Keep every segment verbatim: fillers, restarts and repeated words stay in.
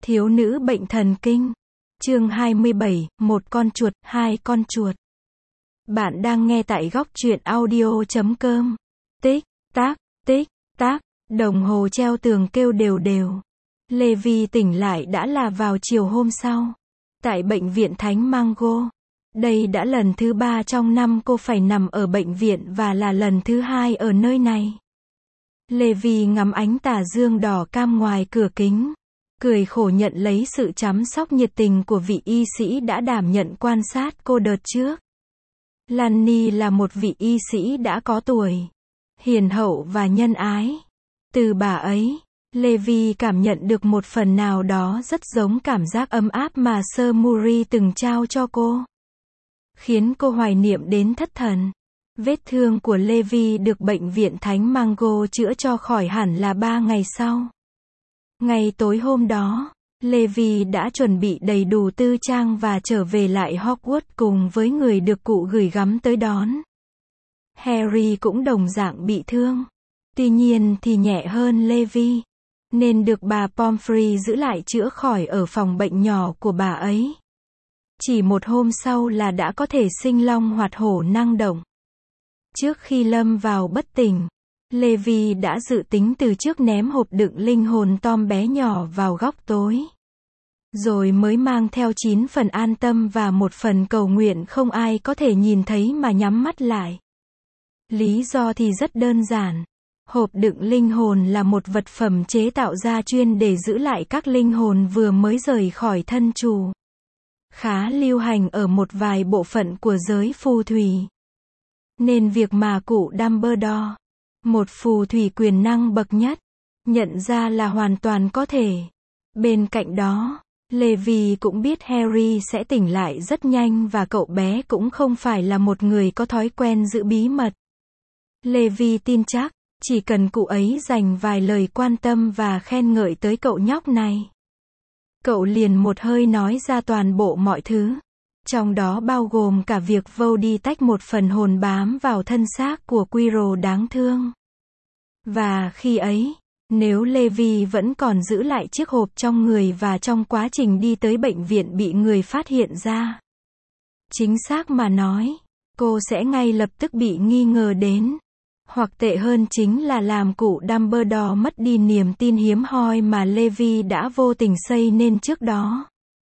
Thiếu nữ bệnh thần kinh. Chương hai mươi bảy, một con chuột, hai con chuột. Bạn đang nghe tại góc truyện audio chấm com. Tích, tác, tích, tác, đồng hồ treo tường kêu đều đều. Levi tỉnh lại đã là vào chiều hôm sau. Tại bệnh viện Thánh Mango. Đây đã lần thứ ba trong năm cô phải nằm ở bệnh viện và là lần thứ hai ở nơi này. Levi ngắm ánh tà dương đỏ cam ngoài cửa kính. Cười khổ nhận lấy sự chăm sóc nhiệt tình của vị y sĩ đã đảm nhận quan sát cô đợt trước. Lanny là một vị y sĩ đã có tuổi, hiền hậu và nhân ái. Từ bà ấy, Levi cảm nhận được một phần nào đó rất giống cảm giác ấm áp mà Sir Murray từng trao cho cô. Khiến cô hoài niệm đến thất thần. Vết thương của Levi được bệnh viện Thánh Mango chữa cho khỏi hẳn là ba ngày sau. Ngày tối hôm đó, Levi đã chuẩn bị đầy đủ tư trang và trở về lại Hogwarts cùng với người được cụ gửi gắm tới đón. Harry cũng đồng dạng bị thương. Tuy nhiên thì nhẹ hơn Levi, nên được bà Pomfrey giữ lại chữa khỏi ở phòng bệnh nhỏ của bà ấy. Chỉ một hôm sau là đã có thể sinh long hoạt hổ năng động. Trước khi lâm vào bất tỉnh, Levi đã dự tính từ trước ném hộp đựng linh hồn Tom bé nhỏ vào góc tối. Rồi mới mang theo chín phần an tâm và một phần cầu nguyện không ai có thể nhìn thấy mà nhắm mắt lại. Lý do thì rất đơn giản. Hộp đựng linh hồn là một vật phẩm chế tạo ra chuyên để giữ lại các linh hồn vừa mới rời khỏi thân chủ. Khá lưu hành ở một vài bộ phận của giới phù thủy. Nên việc mà cụ Dumbledore, một phù thủy quyền năng bậc nhất, nhận ra là hoàn toàn có thể. Bên cạnh đó, Levi cũng biết Harry sẽ tỉnh lại rất nhanh và cậu bé cũng không phải là một người có thói quen giữ bí mật. Levi tin chắc, chỉ cần cụ ấy dành vài lời quan tâm và khen ngợi tới cậu nhóc này, cậu liền một hơi nói ra toàn bộ mọi thứ. Trong đó bao gồm cả việc Voldy tách một phần hồn bám vào thân xác của Quirrell đáng thương. Và khi ấy, nếu Levi vẫn còn giữ lại chiếc hộp trong người và trong quá trình đi tới bệnh viện bị người phát hiện ra, chính xác mà nói, cô sẽ ngay lập tức bị nghi ngờ đến. Hoặc tệ hơn chính là làm cụ Dumbledore mất đi niềm tin hiếm hoi mà Levi đã vô tình xây nên trước đó.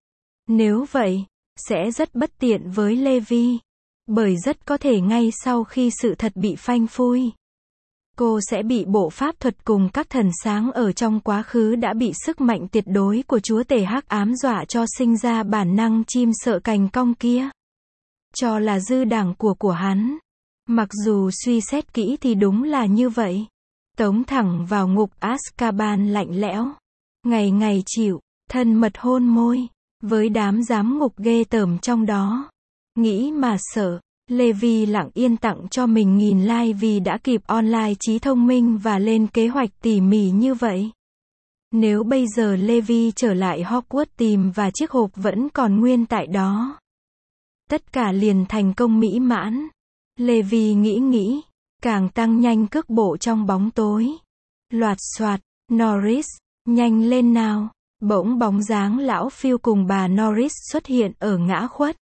Nếu vậy, sẽ rất bất tiện với Levi. Bởi rất có thể ngay sau khi sự thật bị phanh phui, cô sẽ bị bộ pháp thuật cùng các thần sáng ở trong quá khứ đã bị sức mạnh tuyệt đối của chúa tể hắc ám dọa cho sinh ra bản năng chim sợ cành cong kia. Cho là dư đảng của của hắn. Mặc dù suy xét kỹ thì đúng là như vậy. Tống thẳng vào ngục Azkaban lạnh lẽo. Ngày ngày chịu, thân mật hôn môi. Với đám giám ngục ghê tởm trong đó. Nghĩ mà sợ, Levi lặng yên tặng cho mình nghìn like vì đã kịp online trí thông minh và lên kế hoạch tỉ mỉ như vậy. Nếu bây giờ Levi trở lại Hogwarts tìm và chiếc hộp vẫn còn nguyên tại đó, tất cả liền thành công mỹ mãn. Levi nghĩ nghĩ, càng tăng nhanh cước bộ trong bóng tối. Loạt soạt, Norris, nhanh lên nào. Bỗng bóng dáng lão Phil cùng bà Norris xuất hiện ở ngã khuất.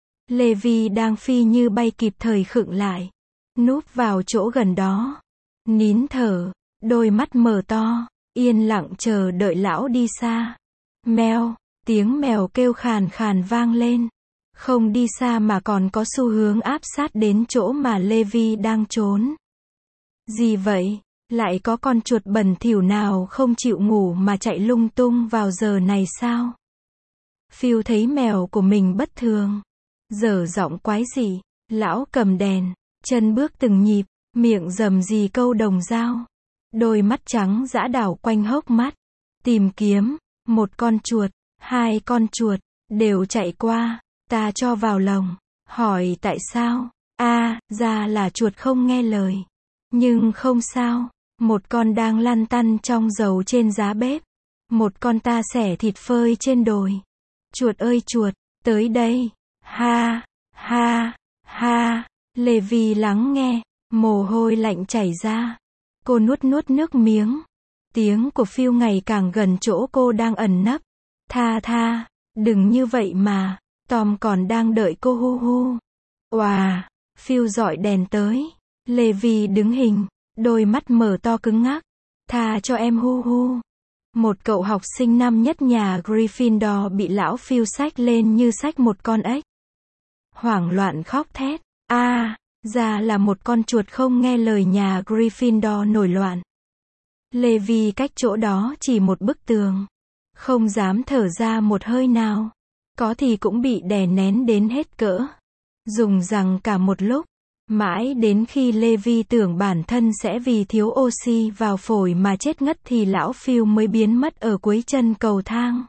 Levi đang phi như bay kịp thời khựng lại, núp vào chỗ gần đó, nín thở, đôi mắt mở to, yên lặng chờ đợi lão đi xa. Mèo, tiếng mèo kêu khàn khàn vang lên. Không đi xa mà còn có xu hướng áp sát đến chỗ mà Levi đang trốn. Gì vậy? Lại có con chuột bẩn thỉu nào không chịu ngủ mà chạy lung tung vào giờ này sao? Phil thấy mèo của mình bất thường, dở giọng quái dị. Lão cầm đèn, chân bước từng nhịp, miệng rầm rì câu đồng dao. Đôi mắt trắng dã đảo quanh hốc mắt. Tìm kiếm, một con chuột, hai con chuột, đều chạy qua. Ta cho vào lồng, hỏi tại sao? A, à, ra là chuột không nghe lời. Nhưng không sao, một con đang lăn tăn trong dầu trên giá bếp. Một con ta xẻ thịt phơi trên đồi. Chuột ơi chuột, tới đây. Ha, ha, ha. Levi lắng nghe, mồ hôi lạnh chảy ra. Cô nuốt nuốt nước miếng. Tiếng của Phil ngày càng gần chỗ cô đang ẩn nấp. Tha tha, đừng như vậy mà, Tom còn đang đợi cô hu hu. Oà, Phil dọi đèn tới. Levi đứng hình, đôi mắt mở to cứng ngắc. Tha cho em hu hu. Một cậu học sinh năm nhất nhà Gryffindor bị lão Phil xách lên như xách một con ếch. Hoảng loạn khóc thét. A, à, ra là một con chuột không nghe lời nhà Gryffindor nổi loạn. Levi cách chỗ đó chỉ một bức tường. Không dám thở ra một hơi nào. Có thì cũng bị đè nén đến hết cỡ. Dùng rằng cả một lúc. Mãi đến khi Levi tưởng bản thân sẽ vì thiếu oxy vào phổi mà chết ngất thì lão Phil mới biến mất ở cuối chân cầu thang.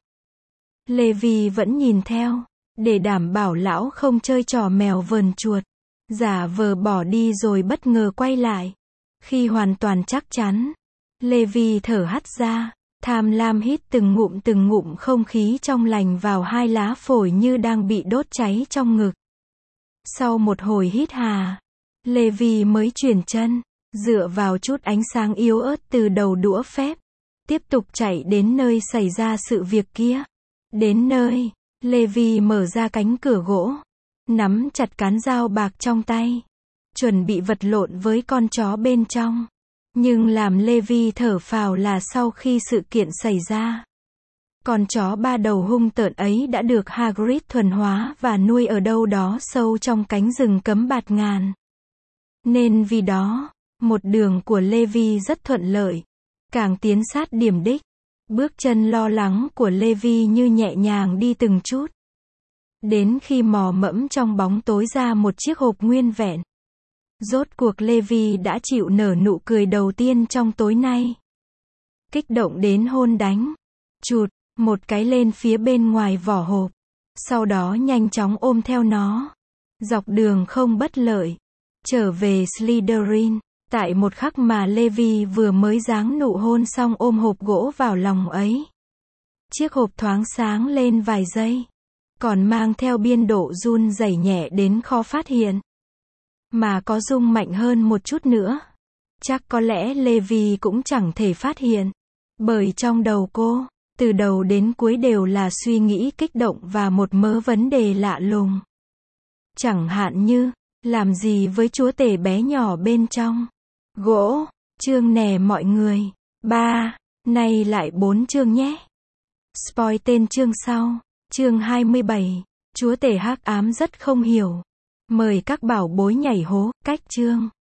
Levi vẫn nhìn theo, để đảm bảo lão không chơi trò mèo vờn chuột. Giả vờ bỏ đi rồi bất ngờ quay lại. Khi hoàn toàn chắc chắn, Levi thở hắt ra, tham lam hít từng ngụm từng ngụm không khí trong lành vào hai lá phổi như đang bị đốt cháy trong ngực. Sau một hồi hít hà, Levi mới chuyển chân, dựa vào chút ánh sáng yếu ớt từ đầu đũa phép, tiếp tục chạy đến nơi xảy ra sự việc kia. Đến nơi, Levi mở ra cánh cửa gỗ, nắm chặt cán dao bạc trong tay, chuẩn bị vật lộn với con chó bên trong. Nhưng làm Levi thở phào là sau khi sự kiện xảy ra, con chó ba đầu hung tợn ấy đã được Hagrid thuần hóa và nuôi ở đâu đó sâu trong cánh rừng cấm bạt ngàn. Nên vì đó, một đường của Levi rất thuận lợi, càng tiến sát điểm đích. Bước chân lo lắng của Levi như nhẹ nhàng đi từng chút. Đến khi mò mẫm trong bóng tối ra một chiếc hộp nguyên vẹn. Rốt cuộc Levi đã chịu nở nụ cười đầu tiên trong tối nay. Kích động đến hôn đánh. Chụt, một cái lên phía bên ngoài vỏ hộp. Sau đó nhanh chóng ôm theo nó. Dọc đường không bất lợi. Trở về Slytherin. Tại một khắc mà Levi vừa mới giáng nụ hôn xong ôm hộp gỗ vào lòng ấy. Chiếc hộp thoáng sáng lên vài giây. Còn mang theo biên độ run rẩy nhẹ đến khó phát hiện. Mà có rung mạnh hơn một chút nữa. Chắc có lẽ Levi cũng chẳng thể phát hiện. Bởi trong đầu cô, từ đầu đến cuối đều là suy nghĩ kích động và một mớ vấn đề lạ lùng. Chẳng hạn như, làm gì với chúa tể bé nhỏ bên trong? Gỗ, chương nè mọi người. Ba, nay lại bốn chương nhé. Spoil tên chương sau. Chương hai mươi bảy. Chúa tể hắc ám rất không hiểu. Mời các bảo bối nhảy hố, cách chương.